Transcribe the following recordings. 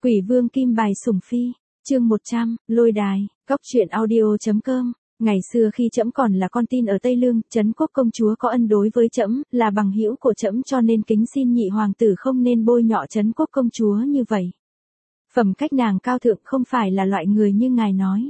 Quỷ vương kim bài sủng phi, chương 100, lôi đài, góc truyện audio.com. Ngày xưa khi trẫm còn là con tin ở Tây Lương, Trấn Quốc công chúa có ân đối với trẫm, là bằng hữu của trẫm, cho nên kính xin nhị hoàng tử không nên bôi nhọ Trấn Quốc công chúa như vậy. Phẩm cách nàng cao thượng, không phải là loại người như ngài nói.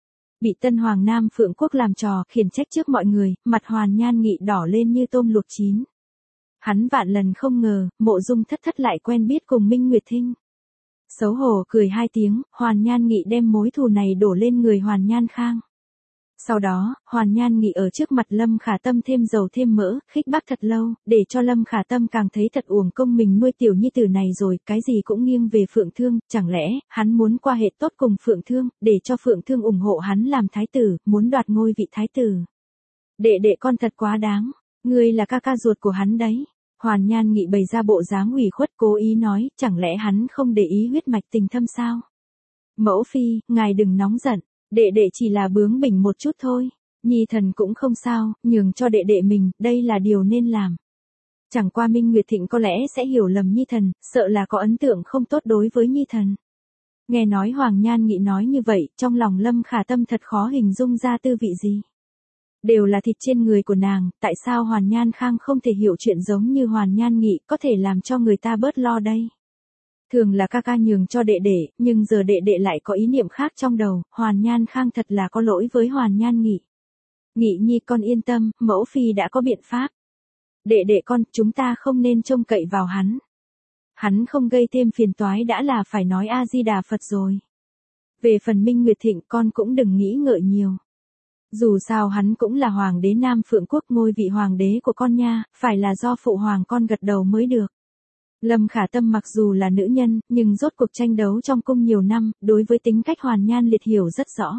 Bị tân hoàng Nam Phượng Quốc làm trò, khiển trách trước mọi người, mặt Hoàn Nhan Nghị đỏ lên như tôm luộc chín. Hắn vạn lần không ngờ, Mộ Dung Thất Thất lại quen biết cùng Minh Nguyệt Thinh. Xấu hổ cười hai tiếng, Hoàn Nhan Nghị đem mối thù này đổ lên người Hoàn Nhan Khang. Sau đó, Hoàn Nhan Nghị ở trước mặt Lâm Khả Tâm thêm dầu thêm mỡ, khích bác thật lâu, để cho Lâm Khả Tâm càng thấy thật uổng công mình nuôi tiểu nhi tử này rồi, cái gì cũng nghiêng về Phượng Thương, chẳng lẽ, hắn muốn qua hệ tốt cùng Phượng Thương, để cho Phượng Thương ủng hộ hắn làm thái tử, muốn đoạt ngôi vị thái tử. Đệ đệ con thật quá đáng, ngươi là ca ca ruột của hắn đấy. Hoàn Nhan Nghị bày ra bộ dáng ủy khuất cố ý nói, chẳng lẽ hắn không để ý huyết mạch tình thâm sao? Mẫu phi, ngài đừng nóng giận, đệ đệ chỉ là bướng bỉnh một chút thôi, nhi thần cũng không sao, nhường cho đệ đệ mình, đây là điều nên làm. Chẳng qua Minh Nguyệt Thịnh có lẽ sẽ hiểu lầm nhi thần, sợ là có ấn tượng không tốt đối với nhi thần. Nghe nói Hoàng Nhan Nghị nói như vậy, trong lòng Lâm Khả Tâm thật khó hình dung ra tư vị gì. Đều là thịt trên người của nàng, tại sao Hoàn Nhan Khang không thể hiểu chuyện giống như Hoàn Nhan Nghị, có thể làm cho người ta bớt lo đây. Thường là ca ca nhường cho đệ đệ, nhưng giờ đệ đệ lại có ý niệm khác trong đầu, Hoàn Nhan Khang thật là có lỗi với Hoàn Nhan Nghị. Nghị nhi con yên tâm, mẫu phi đã có biện pháp. Đệ đệ con, chúng ta không nên trông cậy vào hắn. Hắn không gây thêm phiền toái đã là phải nói A-di-đà Phật rồi. Về phần Minh Nguyệt Thịnh con cũng đừng nghĩ ngợi nhiều. Dù sao hắn cũng là hoàng đế Nam Phượng Quốc, ngôi vị hoàng đế của con nha, phải là do phụ hoàng con gật đầu mới được. Lâm Khả Tâm mặc dù là nữ nhân, nhưng rốt cuộc tranh đấu trong cung nhiều năm, đối với tính cách Hoàn Nhan Liệt hiểu rất rõ.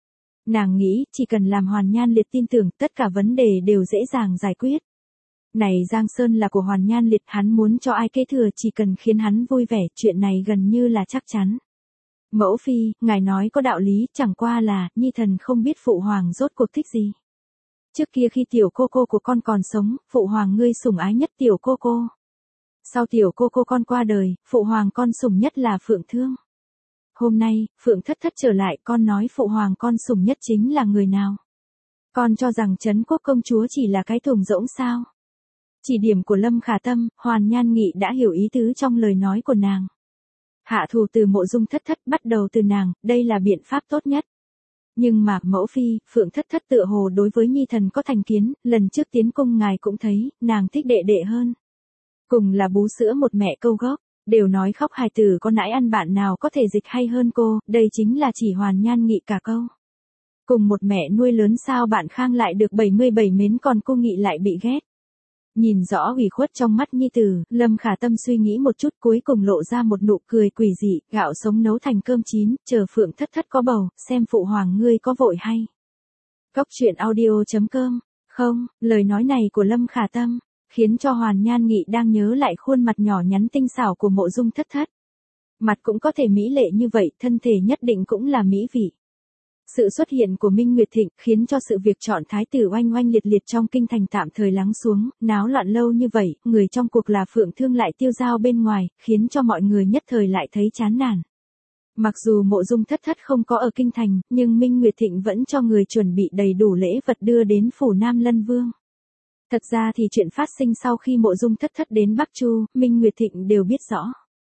Nàng nghĩ, chỉ cần làm Hoàn Nhan Liệt tin tưởng, tất cả vấn đề đều dễ dàng giải quyết. Này Giang Sơn là của Hoàn Nhan Liệt, hắn muốn cho ai kế thừa chỉ cần khiến hắn vui vẻ, chuyện này gần như là chắc chắn. Mẫu phi, ngài nói có đạo lý, chẳng qua là, nhi thần không biết phụ hoàng rốt cuộc thích gì. Trước kia khi tiểu cô cô của con còn sống, phụ hoàng ngươi sủng ái nhất tiểu cô cô. Sau tiểu cô cô con qua đời, phụ hoàng con sủng nhất là Phượng Thương. Hôm nay, Phượng Thất Thất trở lại, con nói phụ hoàng con sủng nhất chính là người nào? Con cho rằng Trấn Quốc công chúa chỉ là cái thùng rỗng sao? Chỉ điểm của Lâm Khả Tâm, Hoàn Nhan Nghị đã hiểu ý tứ trong lời nói của nàng. Hạ thù từ Mộ Dung Thất Thất, bắt đầu từ nàng, đây là biện pháp tốt nhất. Nhưng mà, mẫu phi, Phượng Thất Thất tựa hồ đối với nhi thần có thành kiến, lần trước tiến cung ngài cũng thấy, nàng thích đệ đệ hơn. Cùng là bú sữa một mẹ câu gốc, đều nói khóc hài tử có nãi ăn bạn nào có thể dịch hay hơn cô, đây chính là chỉ Hoàn Nhan Nghị cả câu. Cùng một mẹ nuôi lớn sao bạn Khang lại được 77 mến còn cô Nghị lại bị ghét. Nhìn rõ ủy khuất trong mắt nhi tử, Lâm Khả Tâm suy nghĩ một chút cuối cùng lộ ra một nụ cười quỷ dị, gạo sống nấu thành cơm chín, chờ Phượng Thất Thất có bầu, xem phụ hoàng ngươi có vội hay. Góc truyện audio.com, không, lời nói này của Lâm Khả Tâm, khiến cho Hoàn Nhan Nghị đang nhớ lại khuôn mặt nhỏ nhắn tinh xảo của Mộ Dung Thất Thất. Mặt cũng có thể mỹ lệ như vậy, thân thể nhất định cũng là mỹ vị. Sự xuất hiện của Minh Nguyệt Thịnh khiến cho sự việc chọn thái tử oanh oanh liệt liệt trong kinh thành tạm thời lắng xuống, náo loạn lâu như vậy, người trong cuộc là Phượng Thương lại tiêu dao bên ngoài, khiến cho mọi người nhất thời lại thấy chán nản. Mặc dù Mộ Dung Thất Thất không có ở kinh thành, nhưng Minh Nguyệt Thịnh vẫn cho người chuẩn bị đầy đủ lễ vật đưa đến phủ Nam Lân Vương. Thật ra thì chuyện phát sinh sau khi Mộ Dung Thất Thất đến Bắc Chu, Minh Nguyệt Thịnh đều biết rõ.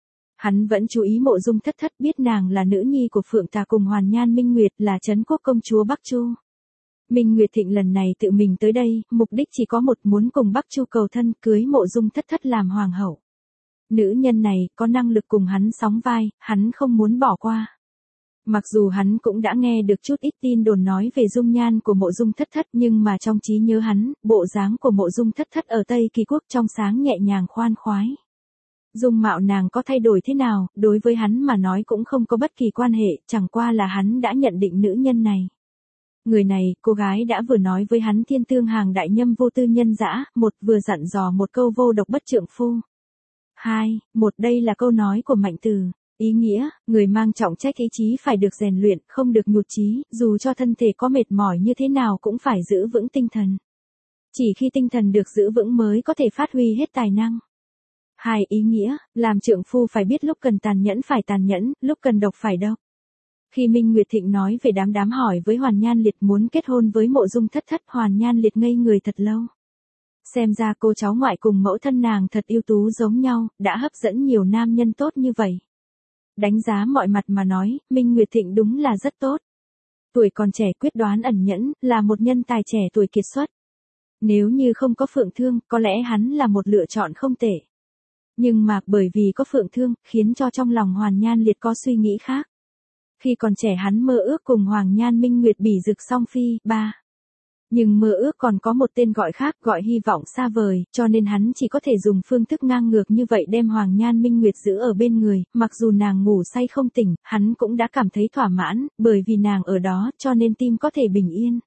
Hắn vẫn chú ý Mộ Dung Thất Thất, biết nàng là nữ nhi của Phượng Tà cùng Hoàn Nhan Minh Nguyệt, là Trấn Quốc công chúa Bắc Chu. Minh Nguyệt Thịnh lần này tự mình tới đây, mục đích chỉ có một, muốn cùng Bắc Chu cầu thân, cưới Mộ Dung Thất Thất làm hoàng hậu. Nữ nhân này có năng lực cùng hắn sóng vai, hắn không muốn bỏ qua. Mặc dù hắn cũng đã nghe được chút ít tin đồn nói về dung nhan của Mộ Dung Thất Thất, nhưng mà trong trí nhớ hắn, bộ dáng của Mộ Dung Thất Thất ở Tây Kỳ Quốc trong sáng nhẹ nhàng khoan khoái. Dung mạo nàng có thay đổi thế nào, đối với hắn mà nói cũng không có bất kỳ quan hệ, chẳng qua là hắn đã nhận định nữ nhân này. Người này, cô gái đã vừa nói với hắn thiên tương hàng đại nhâm vô tư nhân dã, một vừa dặn dò một câu vô độc bất trượng phu. Một đây là câu nói của Mạnh Từ. Ý nghĩa, người mang trọng trách ý chí phải được rèn luyện, không được nhụt chí, dù cho thân thể có mệt mỏi như thế nào cũng phải giữ vững tinh thần. Chỉ khi tinh thần được giữ vững mới có thể phát huy hết tài năng. Hai ý nghĩa, làm trượng phu phải biết lúc cần tàn nhẫn phải tàn nhẫn, lúc cần độc phải độc. Khi Minh Nguyệt Thịnh nói về đám hỏi với Hoàn Nhan Liệt muốn kết hôn với Mộ Dung Thất Thất, Hoàn Nhan Liệt ngây người thật lâu. Xem ra cô cháu ngoại cùng mẫu thân nàng thật ưu tú giống nhau, đã hấp dẫn nhiều nam nhân tốt như vậy. Đánh giá mọi mặt mà nói, Minh Nguyệt Thịnh đúng là rất tốt. Tuổi còn trẻ quyết đoán ẩn nhẫn, là một nhân tài trẻ tuổi kiệt xuất. Nếu như không có Phượng Thương, có lẽ hắn là một lựa chọn không tệ. Nhưng mà bởi vì có Phượng Thương, khiến cho trong lòng Hoàn Nhan Liệt có suy nghĩ khác. Khi còn trẻ hắn mơ ước cùng Hoàng Nhan Minh Nguyệt bỉ dực song phi, nhưng mơ ước còn có một tên gọi khác, gọi hy vọng xa vời, cho nên hắn chỉ có thể dùng phương thức ngang ngược như vậy đem Hoàng Nhan Minh Nguyệt giữ ở bên người, mặc dù nàng ngủ say không tỉnh, hắn cũng đã cảm thấy thỏa mãn, bởi vì nàng ở đó, cho nên tim có thể bình yên.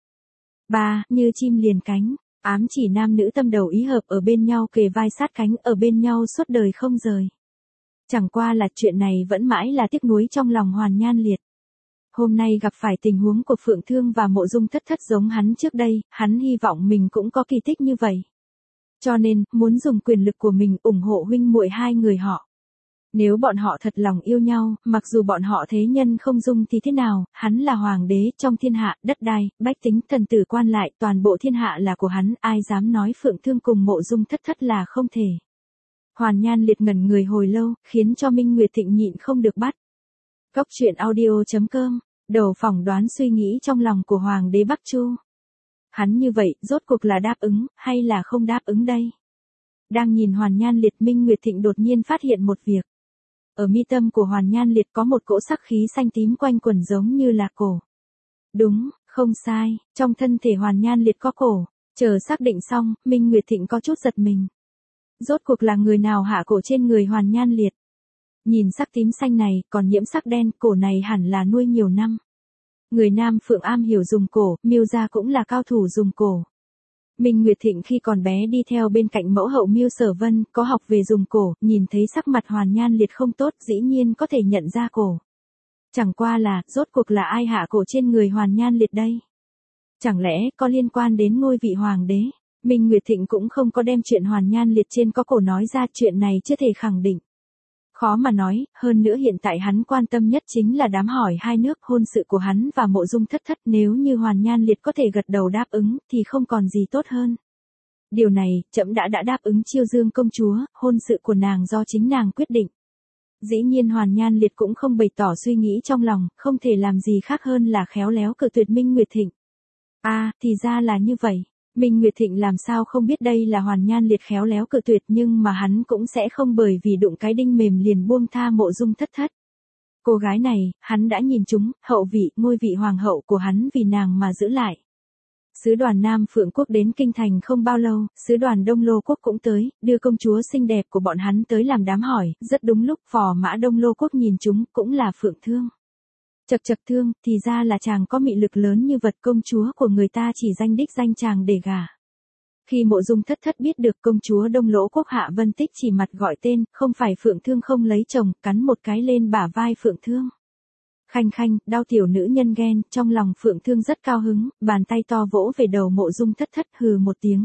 Như chim liền cánh, ám chỉ nam nữ tâm đầu ý hợp ở bên nhau kề vai sát cánh ở bên nhau suốt đời không rời. Chẳng qua là chuyện này vẫn mãi là tiếc nuối trong lòng Hoàn Nhan Liệt. Hôm nay gặp phải tình huống của Phượng Thương và Mộ Dung Thất Thất giống hắn trước đây, hắn hy vọng mình cũng có kỳ tích như vậy. Cho nên, muốn dùng quyền lực của mình ủng hộ huynh muội hai người họ. Nếu bọn họ thật lòng yêu nhau, mặc dù bọn họ thế nhân không dung thì thế nào, hắn là hoàng đế trong thiên hạ, đất đai, bách tính, thần tử quan lại, toàn bộ thiên hạ là của hắn, ai dám nói Phượng Thương cùng Mộ Dung Thất Thất là không thể. Hoàn Nhan Liệt ngẩn người hồi lâu, khiến cho Minh Nguyệt Thịnh nhịn không được bắt. Góc truyện audio.com, đầu phỏng đoán suy nghĩ trong lòng của Hoàng đế Bắc Chu. Hắn như vậy, rốt cuộc là đáp ứng, hay là không đáp ứng đây? Đang nhìn Hoàn Nhan Liệt, Minh Nguyệt Thịnh đột nhiên phát hiện một việc. Ở mi tâm của Hoàn Nhan Liệt có một cỗ sắc khí xanh tím quanh quẩn giống như là cổ. Đúng, không sai, trong thân thể Hoàn Nhan Liệt có cổ. Chờ xác định xong, Minh Nguyệt Thịnh có chút giật mình. Rốt cuộc là người nào hạ cổ trên người Hoàn Nhan Liệt? Nhìn sắc tím xanh này, còn nhiễm sắc đen, cổ này hẳn là nuôi nhiều năm. Người Nam Phượng am hiểu dùng cổ, Miêu gia cũng là cao thủ dùng cổ. Minh Nguyệt Thịnh khi còn bé đi theo bên cạnh mẫu hậu Miêu Sở Vân, có học về dùng cổ, nhìn thấy sắc mặt Hoàn Nhan Liệt không tốt, dĩ nhiên có thể nhận ra cổ. Chẳng qua là, rốt cuộc là ai hạ cổ trên người Hoàn Nhan Liệt đây? Chẳng lẽ có liên quan đến ngôi vị hoàng đế? Minh Nguyệt Thịnh cũng không có đem chuyện Hoàn Nhan Liệt trên có cổ nói ra, chuyện này chưa thể khẳng định. Khó mà nói, hơn nữa hiện tại hắn quan tâm nhất chính là đám hỏi hai nước hôn sự của hắn và Mộ Dung Thất Thất, nếu như Hoàn Nhan Liệt có thể gật đầu đáp ứng, thì không còn gì tốt hơn. Điều này, trẫm đã đáp ứng Chiêu Dương công chúa, hôn sự của nàng do chính nàng quyết định. Dĩ nhiên Hoàn Nhan Liệt cũng không bày tỏ suy nghĩ trong lòng, không thể làm gì khác hơn là khéo léo cự tuyệt Minh Nguyệt Thịnh. Thì ra là như vậy. Minh Nguyệt Thịnh làm sao không biết đây là Hoàn Nhan Liệt khéo léo cự tuyệt, nhưng mà hắn cũng sẽ không bởi vì đụng cái đinh mềm liền buông tha Mộ Dung Thất Thất. Cô gái này, hắn đã nhìn trúng, hậu vị, ngôi vị hoàng hậu của hắn vì nàng mà giữ lại. Sứ đoàn Nam Phượng Quốc đến Kinh Thành không bao lâu, sứ đoàn Đông Lô Quốc cũng tới, đưa công chúa xinh đẹp của bọn hắn tới làm đám hỏi, rất đúng lúc phò mã Đông Lô Quốc nhìn chúng, cũng là Phượng Thương. Chậc Thương, thì ra là chàng có mị lực lớn như vật, công chúa của người ta chỉ danh đích danh chàng để gả. Khi Mộ Dung Thất Thất biết được công chúa Đông Lỗ Quốc Hạ Vân Tích chỉ mặt gọi tên, không phải Phượng Thương không lấy chồng, cắn một cái lên bả vai Phượng Thương. Khanh, đau tiểu nữ nhân ghen, trong lòng Phượng Thương rất cao hứng, bàn tay to vỗ về đầu Mộ Dung Thất Thất, hừ một tiếng.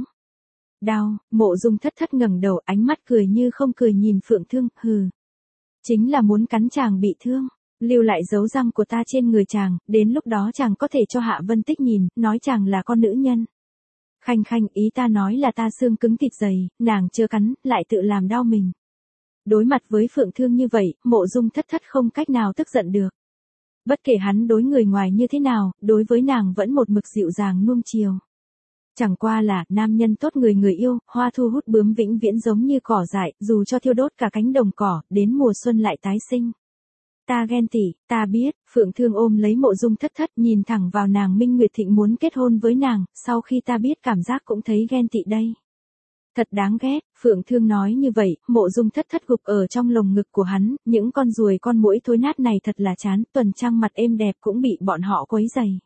Đau, Mộ Dung Thất Thất ngẩng đầu, ánh mắt cười như không cười nhìn Phượng Thương, hừ. Chính là muốn cắn chàng bị thương. Lưu lại dấu răng của ta trên người chàng, đến lúc đó chàng có thể cho Hạ Vân Tích nhìn, nói chàng là con nữ nhân. Khanh, ý ta nói là ta xương cứng thịt dày, nàng chưa cắn, lại tự làm đau mình. Đối mặt với Phượng Thương như vậy, Mộ Dung Thất Thất không cách nào tức giận được. Bất kể hắn đối người ngoài như thế nào, đối với nàng vẫn một mực dịu dàng nuông chiều. Chẳng qua là, nam nhân tốt người yêu, hoa thu hút bướm vĩnh viễn giống như cỏ dại, dù cho thiêu đốt cả cánh đồng cỏ, đến mùa xuân lại tái sinh. Ta ghen tị, ta biết, Phượng Thương ôm lấy Mộ Dung Thất Thất nhìn thẳng vào nàng. Minh Nguyệt Thịnh muốn kết hôn với nàng, sau khi ta biết cảm giác cũng thấy ghen tị đây. Thật đáng ghét, Phượng Thương nói như vậy, Mộ Dung Thất Thất gục ở trong lồng ngực của hắn, những con ruồi con muỗi thối nát này thật là chán, tuần trăng mặt êm đẹp cũng bị bọn họ quấy rầy.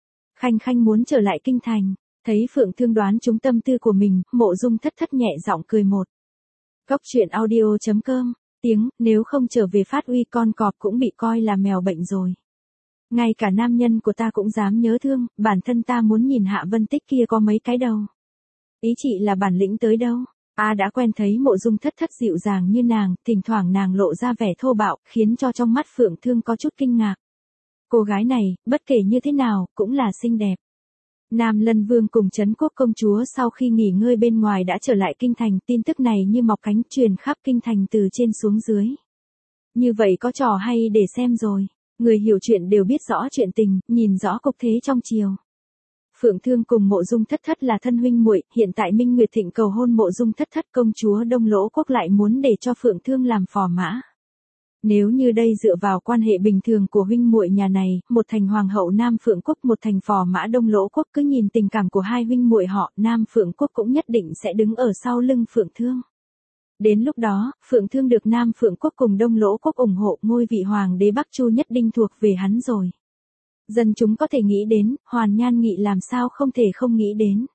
Khanh muốn trở lại kinh thành, thấy Phượng Thương đoán trúng tâm tư của mình, Mộ Dung Thất Thất nhẹ giọng cười một. Góc truyện audio.com, nếu không trở về phát uy con cọp cũng bị coi là mèo bệnh rồi. Ngay cả nam nhân của ta cũng dám nhớ thương, bản thân ta muốn nhìn Hạ Vân Tích kia có mấy cái đầu. Ý chị là bản lĩnh tới đâu? Đã quen thấy Mộ Dung Thất Thất dịu dàng như nàng, thỉnh thoảng nàng lộ ra vẻ thô bạo, khiến cho trong mắt Phượng Thương có chút kinh ngạc. Cô gái này, bất kể như thế nào, cũng là xinh đẹp. Nam Lân Vương cùng Trấn Quốc công chúa sau khi nghỉ ngơi bên ngoài đã trở lại kinh thành, tin tức này như mọc cánh truyền khắp kinh thành từ trên xuống dưới. Như vậy có trò hay để xem rồi. Người hiểu chuyện đều biết rõ chuyện tình, nhìn rõ cục thế trong triều. Phượng Thương cùng Mộ Dung Thất Thất là thân huynh muội, hiện tại Minh Nguyệt Thịnh cầu hôn Mộ Dung Thất Thất, công chúa Đông Lỗ quốc lại muốn để cho Phượng Thương làm phò mã. Nếu như đây dựa vào quan hệ bình thường của huynh muội nhà này, một thành hoàng hậu Nam Phượng quốc, một thành phò mã Đông Lỗ quốc, cứ nhìn tình cảm của hai huynh muội họ, Nam Phượng quốc cũng nhất định sẽ đứng ở sau lưng Phượng Thương. Đến lúc đó, Phượng Thương được Nam Phượng quốc cùng Đông Lỗ quốc ủng hộ, ngôi vị hoàng đế Bắc Chu nhất định thuộc về hắn rồi. Dân chúng có thể nghĩ đến, Hoàn Nhan Nghị làm sao không thể không nghĩ đến.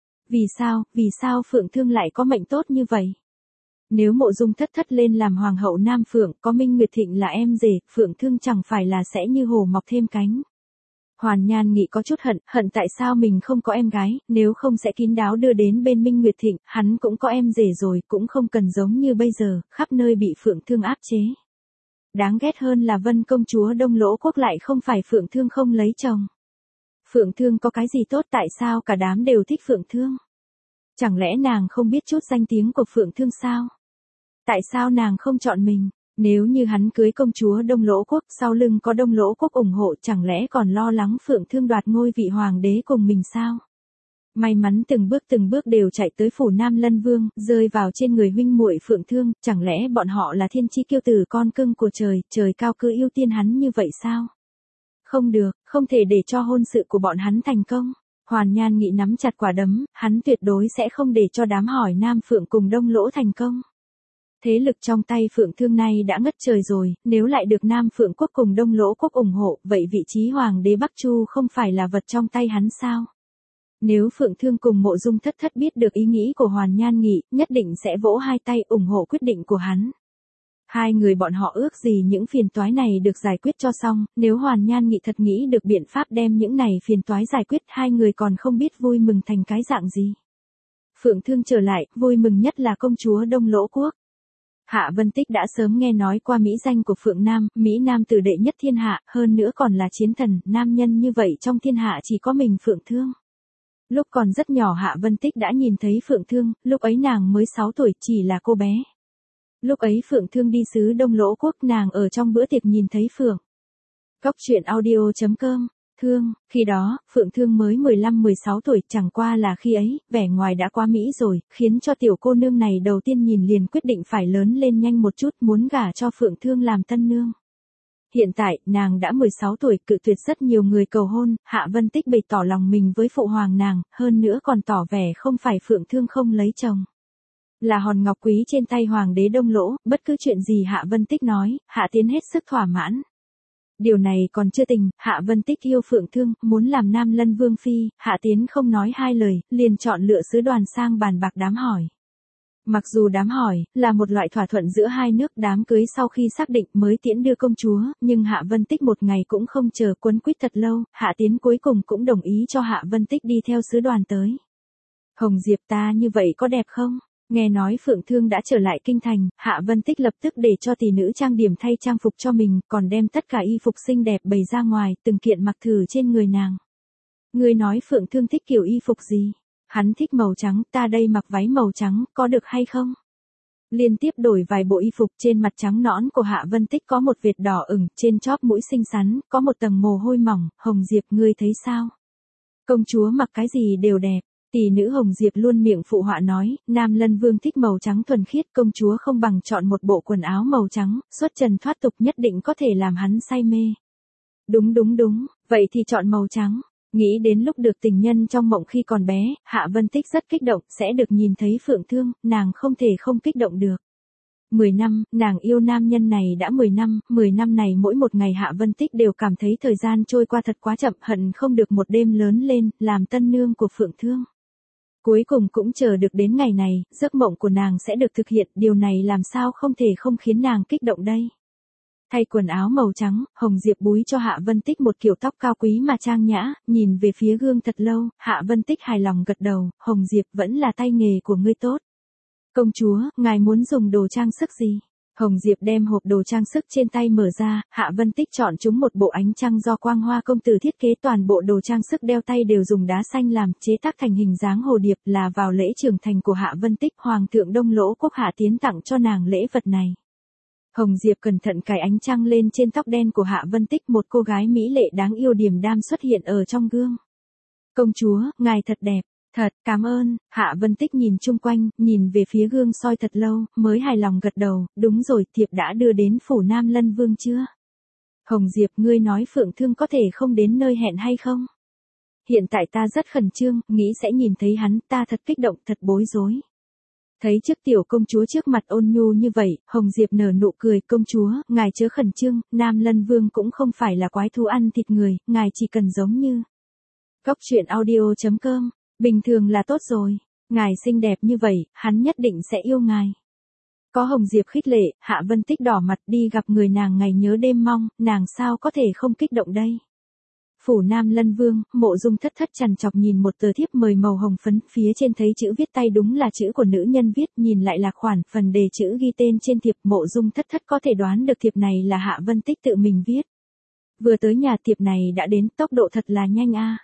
Vì sao Phượng Thương lại có mệnh tốt như vậy? Nếu Mộ Dung Thất Thất lên làm hoàng hậu Nam Phượng, có Minh Nguyệt Thịnh là em rể, Phượng Thương chẳng phải là sẽ như hổ mọc thêm cánh. Hoàn Nhan Nghị có chút hận tại sao mình không có em gái, nếu không sẽ kín đáo đưa đến bên Minh Nguyệt Thịnh, hắn cũng có em rể rồi, cũng không cần giống như bây giờ, khắp nơi bị Phượng Thương áp chế. Đáng ghét hơn là Vân công chúa Đông Lỗ quốc lại không phải Phượng Thương không lấy chồng. Phượng Thương có cái gì tốt, tại sao cả đám đều thích Phượng Thương? Chẳng lẽ nàng không biết chút danh tiếng của Phượng Thương sao? Tại sao nàng không chọn mình? Nếu như hắn cưới công chúa Đông Lỗ quốc, sau lưng có Đông Lỗ quốc ủng hộ, chẳng lẽ còn lo lắng Phượng Thương đoạt ngôi vị hoàng đế cùng mình sao? May mắn từng bước đều chạy tới phủ Nam Lân Vương, rơi vào trên người huynh muội Phượng Thương, chẳng lẽ bọn họ là thiên chi kiêu tử con cưng của trời, trời cao cứ ưu tiên hắn như vậy sao? Không được, không thể để cho hôn sự của bọn hắn thành công. Hoàn Nhan Nghị nắm chặt quả đấm, hắn tuyệt đối sẽ không để cho đám hỏi Nam Phượng cùng Đông Lỗ thành công. Thế lực trong tay Phượng Thương này đã ngất trời rồi, nếu lại được Nam Phượng quốc cùng Đông Lỗ quốc ủng hộ, vậy vị trí hoàng đế Bắc Chu không phải là vật trong tay hắn sao? Nếu Phượng Thương cùng Mộ Dung Thất Thất biết được ý nghĩ của Hoàn Nhan Nghị, nhất định sẽ vỗ hai tay ủng hộ quyết định của hắn. Hai người bọn họ ước gì những phiền toái này được giải quyết cho xong, nếu Hoàn Nhan Nghị thật nghĩ được biện pháp đem những này phiền toái giải quyết, hai người còn không biết vui mừng thành cái dạng gì. Phượng Thương trở lại, vui mừng nhất là công chúa Đông Lỗ quốc. Hạ Vân Tích đã sớm nghe nói qua mỹ danh của Phượng Nam, Mỹ Nam tử đệ nhất thiên hạ, hơn nữa còn là chiến thần, nam nhân như vậy trong thiên hạ chỉ có mình Phượng Thương. Lúc còn rất nhỏ Hạ Vân Tích đã nhìn thấy Phượng Thương, lúc ấy nàng mới 6 tuổi, chỉ là cô bé. Lúc ấy Phượng Thương đi xứ Đông Lỗ quốc, nàng ở trong bữa tiệc nhìn thấy Phượng. Góc truyện audio.com. Khi đó, Phượng Thương mới 15-16 tuổi, chẳng qua là khi ấy, vẻ ngoài đã quá mỹ rồi, khiến cho tiểu cô nương này đầu tiên nhìn liền quyết định phải lớn lên nhanh một chút, muốn gả cho Phượng Thương làm tân nương. Hiện tại, nàng đã 16 tuổi, cự tuyệt rất nhiều người cầu hôn, Hạ Vân Tích bày tỏ lòng mình với phụ hoàng nàng, hơn nữa còn tỏ vẻ không phải Phượng Thương không lấy chồng. Là hòn ngọc quý trên tay hoàng đế Đông Lỗ, bất cứ chuyện gì Hạ Vân Tích nói, Hạ Tiến hết sức thỏa mãn. Điều này còn chưa tình, Hạ Vân Tích yêu Phượng Thương, muốn làm Nam Lân Vương phi, Hạ Tiến không nói hai lời, liền chọn lựa sứ đoàn sang bàn bạc đám hỏi. Mặc dù đám hỏi là một loại thỏa thuận giữa hai nước, đám cưới sau khi xác định mới tiễn đưa công chúa, nhưng Hạ Vân Tích một ngày cũng không chờ, quấn quýt thật lâu, Hạ Tiến cuối cùng cũng đồng ý cho Hạ Vân Tích đi theo sứ đoàn tới. Hồng Diệp, ta như vậy có đẹp không? Nghe nói Phượng Thương đã trở lại kinh thành, Hạ Vân Tích lập tức để cho tỷ nữ trang điểm thay trang phục cho mình, còn đem tất cả y phục xinh đẹp bày ra ngoài, từng kiện mặc thử trên người nàng. Ngươi nói Phượng Thương thích kiểu y phục gì? Hắn thích màu trắng, ta đây mặc váy màu trắng, có được hay không? Liên tiếp đổi vài bộ y phục, trên mặt trắng nõn của Hạ Vân Tích có một vệt đỏ ửng, trên chóp mũi xinh xắn, có một tầng mồ hôi mỏng, Hồng Diệp ngươi thấy sao? Công chúa mặc cái gì đều đẹp. Tỷ nữ Hồng Diệp luôn miệng phụ họa nói, Nam Lân Vương thích màu trắng thuần khiết, công chúa không bằng chọn một bộ quần áo màu trắng, xuất trần thoát tục nhất định có thể làm hắn say mê. Đúng, vậy thì chọn màu trắng. Nghĩ đến lúc được tình nhân trong mộng khi còn bé, Hạ Vân Tích rất kích động, sẽ được nhìn thấy Phượng Thương, nàng không thể không kích động được. 10 năm, nàng yêu nam nhân này đã 10 năm này mỗi một ngày Hạ Vân Tích đều cảm thấy thời gian trôi qua thật quá chậm, hận không được một đêm lớn lên, làm tân nương của Phượng Thương. Cuối cùng cũng chờ được đến ngày này, giấc mộng của nàng sẽ được thực hiện, điều này làm sao không thể không khiến nàng kích động đây. Thay quần áo màu trắng, Hồng Diệp búi cho Hạ Vân Tích một kiểu tóc cao quý mà trang nhã, nhìn về phía gương thật lâu, Hạ Vân Tích hài lòng gật đầu, Hồng Diệp vẫn là tay nghề của ngươi tốt. Công chúa, ngài muốn dùng đồ trang sức gì? Hồng Diệp đem hộp đồ trang sức trên tay mở ra, Hạ Vân Tích chọn chúng một bộ ánh trăng do Quang Hoa công tử thiết kế, toàn bộ đồ trang sức đeo tay đều dùng đá xanh làm, chế tác thành hình dáng hồ điệp, là vào lễ trưởng thành của Hạ Vân Tích, Hoàng thượng Đông Lỗ Quốc Hạ tiến tặng cho nàng lễ vật này. Hồng Diệp cẩn thận cài ánh trăng lên trên tóc đen của Hạ Vân Tích, một cô gái mỹ lệ đáng yêu điềm đạm xuất hiện ở trong gương. Công chúa, ngài thật đẹp. Thật, cảm ơn. Hạ Vân Tích nhìn chung quanh, nhìn về phía gương soi thật lâu, mới hài lòng gật đầu, đúng rồi, thiệp đã đưa đến phủ Nam Lân Vương chưa? Hồng Diệp, ngươi nói Phượng Thương có thể không đến nơi hẹn hay không? Hiện tại ta rất khẩn trương, nghĩ sẽ nhìn thấy hắn, ta thật kích động, thật bối rối. Thấy trước tiểu công chúa trước mặt ôn nhu như vậy, Hồng Diệp nở nụ cười, công chúa, ngài chớ khẩn trương, Nam Lân Vương cũng không phải là quái thú ăn thịt người, ngài chỉ cần giống như. Cóc truyện audio.com, bình thường là tốt rồi, ngài xinh đẹp như vậy, hắn nhất định sẽ yêu ngài. Có Hồng Diệp khích lệ, Hạ Vân Tích đỏ mặt, đi gặp người nàng ngày nhớ đêm mong, nàng sao có thể không kích động đây. Phủ Nam Lân Vương, Mộ Dung Thất Thất trằn trọc nhìn một tờ thiếp mời màu hồng phấn, phía trên thấy chữ viết tay đúng là chữ của nữ nhân viết, nhìn lại là khoản phần đề chữ ghi tên trên thiệp, Mộ Dung Thất Thất có thể đoán được thiệp này là Hạ Vân Tích tự mình viết. Vừa tới nhà thiệp này đã đến, tốc độ thật là nhanh a.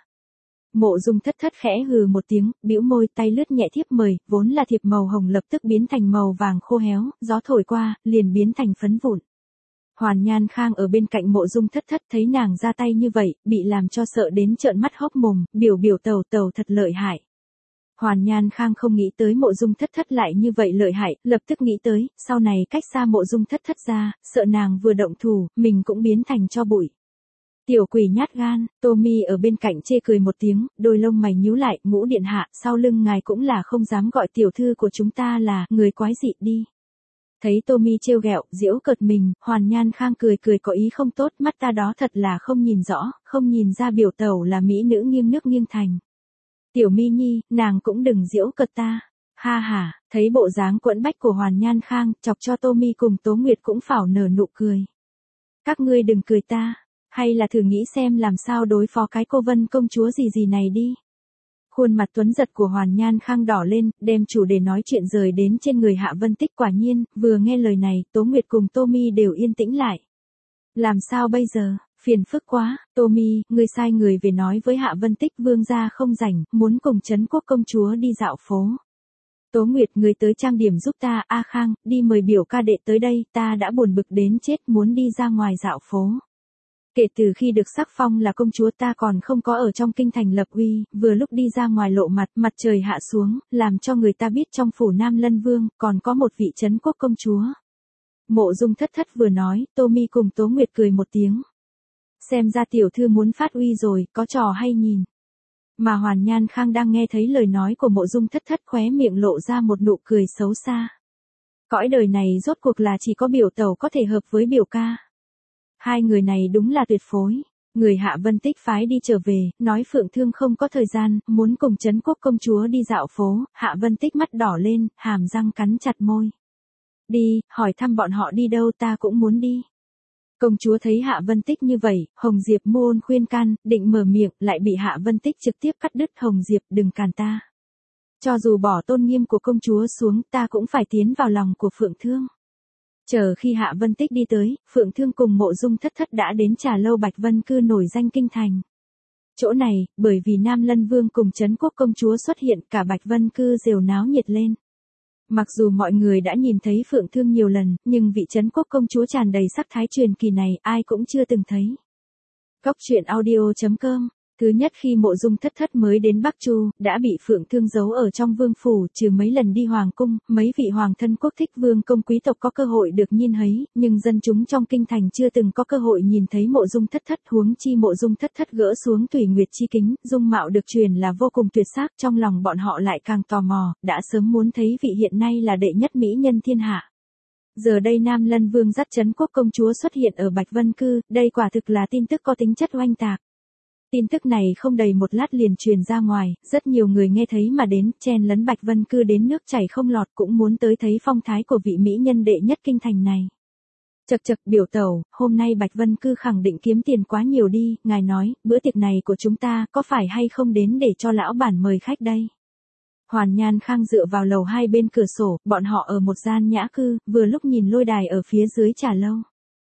Mộ Dung Thất Thất khẽ hừ một tiếng, bĩu môi, tay lướt nhẹ thiếp mời, vốn là thiệp màu hồng lập tức biến thành màu vàng khô héo, gió thổi qua, liền biến thành phấn vụn. Hoàn Nhan Khang ở bên cạnh Mộ Dung Thất Thất thấy nàng ra tay như vậy, bị làm cho sợ đến trợn mắt hốc mồm, biểu tàu tàu thật lợi hại. Hoàn Nhan Khang không nghĩ tới Mộ Dung Thất Thất lại như vậy lợi hại, lập tức nghĩ tới, sau này cách xa Mộ Dung Thất Thất ra, sợ nàng vừa động thủ, mình cũng biến thành cho bụi. Tiểu quỷ nhát gan, Tommy ở bên cạnh chê cười một tiếng, đôi lông mày nhíu lại, Ngũ điện hạ, sau lưng ngài cũng là không dám gọi tiểu thư của chúng ta là người quái dị đi. Thấy Tommy trêu ghẹo, giễu cợt mình, Hoàn Nhan Khang cười có ý không tốt, mắt ta đó thật là không nhìn rõ, không nhìn ra biểu tẩu là mỹ nữ nghiêng nước nghiêng thành. Tiểu Mi Nhi, nàng cũng đừng giễu cợt ta. Ha ha, thấy bộ dáng quẫn bách của Hoàn Nhan Khang, chọc cho Tommy cùng Tố Nguyệt cũng phảo nở nụ cười. Các ngươi đừng cười ta. Hay là thử nghĩ xem làm sao đối phó cái cô Vân công chúa gì này đi. Khuôn mặt tuấn giật của Hoàn Nhan Khang đỏ lên, đem chủ đề nói chuyện rời đến trên người Hạ Vân Tích, quả nhiên, vừa nghe lời này, Tố Nguyệt cùng Tommy đều yên tĩnh lại. Làm sao bây giờ, phiền phức quá, Tommy, ngươi sai người về nói với Hạ Vân Tích vương gia không rảnh, muốn cùng Trấn Quốc công chúa đi dạo phố. Tố Nguyệt, người tới trang điểm giúp ta, A Khang, đi mời biểu ca đệ tới đây, ta đã buồn bực đến chết muốn đi ra ngoài dạo phố. Kể từ khi được sắc phong là công chúa ta còn không có ở trong kinh thành lập uy, vừa lúc đi ra ngoài lộ mặt, mặt trời hạ xuống, làm cho người ta biết trong phủ Nam Lân Vương, còn có một vị Trấn Quốc công chúa. Mộ Dung Thất Thất vừa nói, Tommy cùng Tố Nguyệt cười một tiếng. Xem ra tiểu thư muốn phát uy rồi, có trò hay nhìn. Mà Hoàn Nhan Khang đang nghe thấy lời nói của Mộ Dung Thất Thất, khóe miệng lộ ra một nụ cười xấu xa. Cõi đời này rốt cuộc là chỉ có biểu tẩu có thể hợp với biểu ca. Hai người này đúng là tuyệt phối. Người Hạ Vân Tích phái đi trở về, nói Phượng Thương không có thời gian, muốn cùng Trấn Quốc công chúa đi dạo phố, Hạ Vân Tích mắt đỏ lên, hàm răng cắn chặt môi. Đi, hỏi thăm bọn họ đi đâu, ta cũng muốn đi. Công chúa thấy Hạ Vân Tích như vậy, Hồng Diệp môn khuyên can, định mở miệng, lại bị Hạ Vân Tích trực tiếp cắt đứt. Hồng Diệp, đừng cản ta. Cho dù bỏ tôn nghiêm của công chúa xuống, ta cũng phải tiến vào lòng của Phượng Thương. Chờ khi Hạ Vân Tích đi tới, Phượng Thương cùng Mộ Dung Thất Thất đã đến trà lâu Bạch Vân Cư nổi danh kinh thành. Chỗ này, bởi vì Nam Lân Vương cùng Trấn Quốc công chúa xuất hiện, cả Bạch Vân Cư rều náo nhiệt lên. Mặc dù mọi người đã nhìn thấy Phượng Thương nhiều lần, nhưng vị Trấn Quốc công chúa tràn đầy sắc thái truyền kỳ này, ai cũng chưa từng thấy. Cóc truyện audio.com. Thứ nhất khi Mộ Dung Thất Thất mới đến Bắc Chu, đã bị Phượng Thương giấu ở trong vương phủ, trừ mấy lần đi hoàng cung, mấy vị hoàng thân quốc thích vương công quý tộc có cơ hội được nhìn thấy, nhưng dân chúng trong kinh thành chưa từng có cơ hội nhìn thấy Mộ Dung Thất Thất, huống chi Mộ Dung Thất Thất gỡ xuống Thủy Nguyệt chi kính, dung mạo được truyền là vô cùng tuyệt sắc, trong lòng bọn họ lại càng tò mò, đã sớm muốn thấy vị hiện nay là đệ nhất mỹ nhân thiên hạ. Giờ đây Nam Lân Vương dắt Trấn Quốc công chúa xuất hiện ở Bạch Vân Cư, đây quả thực là tin tức có tính chất oanh tạc. Tin tức này không đầy một lát liền truyền ra ngoài, rất nhiều người nghe thấy mà đến, chen lấn Bạch Vân Cư đến nước chảy không lọt, cũng muốn tới thấy phong thái của vị mỹ nhân đệ nhất kinh thành này. Chậc chậc, biểu tẩu, hôm nay Bạch Vân Cư khẳng định kiếm tiền quá nhiều đi, ngài nói, bữa tiệc này của chúng ta có phải hay không đến để cho lão bản mời khách đây? Hoàn Nhan Khang dựa vào lầu 2 bên cửa sổ, bọn họ ở một gian nhã cư, vừa lúc nhìn lôi đài ở phía dưới trà lâu.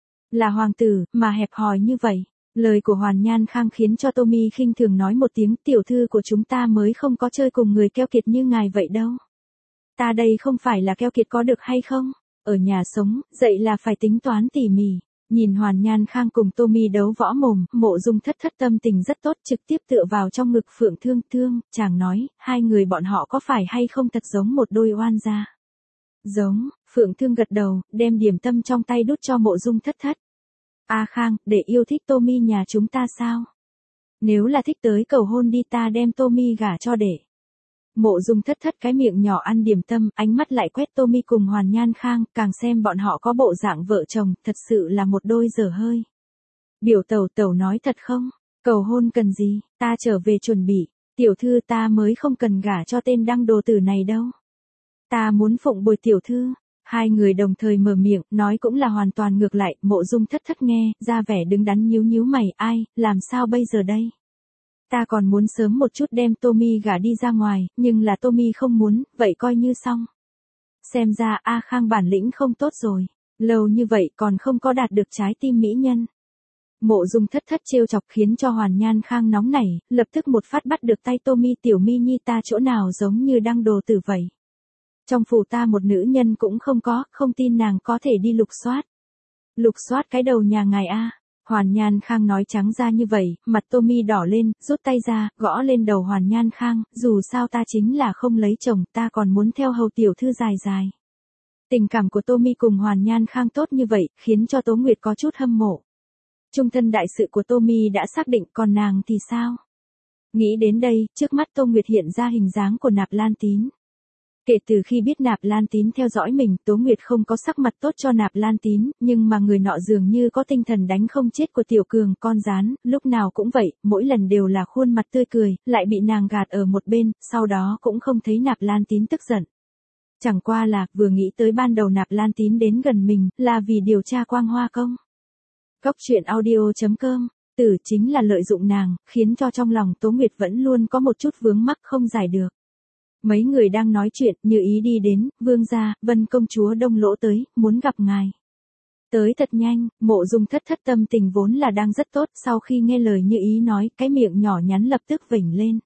Là hoàng tử, mà hẹp hòi như vậy. Lời của Hoàn Nhan Khang khiến cho Tommy khinh thường nói một tiếng, tiểu thư của chúng ta mới không có chơi cùng người keo kiệt như ngài vậy đâu. Ta đây không phải là keo kiệt có được hay không? Ở nhà sống, dậy là phải tính toán tỉ mỉ. Nhìn Hoàn Nhan Khang cùng Tommy đấu võ mồm, Mộ Dung Thất Thất tâm tình rất tốt, trực tiếp tựa vào trong ngực Phượng Thương Thương, chàng nói, hai người bọn họ có phải hay không thật giống một đôi oan gia. Giống, Phượng Thương gật đầu, đem điểm tâm trong tay đút cho Mộ Dung Thất Thất. A Khang, để yêu thích Tommy nhà chúng ta sao? Nếu là thích tới cầu hôn đi, ta đem Tommy gả cho để. Mộ Dung Thất Thất cái miệng nhỏ ăn điểm tâm, ánh mắt lại quét Tommy cùng Hoàn Nhan Khang, càng xem bọn họ có bộ dạng vợ chồng, thật sự là một đôi dở hơi. Biểu tẩu tẩu nói thật không? Cầu hôn cần gì, ta trở về chuẩn bị, tiểu thư ta mới không cần gả cho tên đăng đồ tử này đâu. Ta muốn phụng bồi tiểu thư. Hai người đồng thời mở miệng, nói cũng là hoàn toàn ngược lại, Mộ Dung Thất Thất nghe, ra vẻ đứng đắn nhíu nhíu mày, ai, làm sao bây giờ đây? Ta còn muốn sớm một chút đem Tommy gả đi ra ngoài, nhưng là Tommy không muốn, vậy coi như xong. Xem ra A Khang bản lĩnh không tốt rồi, lâu như vậy còn không có đạt được trái tim mỹ nhân. Mộ Dung Thất Thất trêu chọc khiến cho Hoàn Nhan Khang nóng nảy, lập tức một phát bắt được tay Tommy, tiểu mi nhi ta chỗ nào giống như đăng đồ tử vậy. Trong phủ ta một nữ nhân cũng không có, không tin nàng có thể đi lục soát. Lục soát cái đầu nhà ngài a. Hoàn Nhan Khang nói trắng ra như vậy, mặt Tommy đỏ lên, rút tay ra, gõ lên đầu Hoàn Nhan Khang, dù sao ta chính là không lấy chồng, ta còn muốn theo hầu tiểu thư dài dài. Tình cảm của Tommy cùng Hoàn Nhan Khang tốt như vậy, khiến cho Tố Nguyệt có chút hâm mộ. Trung thân đại sự của Tommy đã xác định, còn nàng thì sao? Nghĩ đến đây, trước mắt Tô Nguyệt hiện ra hình dáng của Nạp Lan Tín. Kể từ khi biết Nạp Lan Tín theo dõi mình, Tố Nguyệt không có sắc mặt tốt cho Nạp Lan Tín, nhưng mà người nọ dường như có tinh thần đánh không chết của Tiểu Cường, con rán, lúc nào cũng vậy, mỗi lần đều là khuôn mặt tươi cười, lại bị nàng gạt ở một bên, sau đó cũng không thấy Nạp Lan Tín tức giận. Chẳng qua là, vừa nghĩ tới ban đầu Nạp Lan Tín đến gần mình, là vì điều tra Quang Hoa Công. Góc truyện audio.com, tử chính là lợi dụng nàng, khiến cho trong lòng Tố Nguyệt vẫn luôn có một chút vướng mắc không giải được. Mấy người đang nói chuyện, Như Ý đi đến, vương gia, Vân công chúa Đông Lỗ tới, muốn gặp ngài. Tới thật nhanh, Mộ Dung Thất Thất tâm tình vốn là đang rất tốt, sau khi nghe lời Như Ý nói, cái miệng nhỏ nhắn lập tức vểnh lên.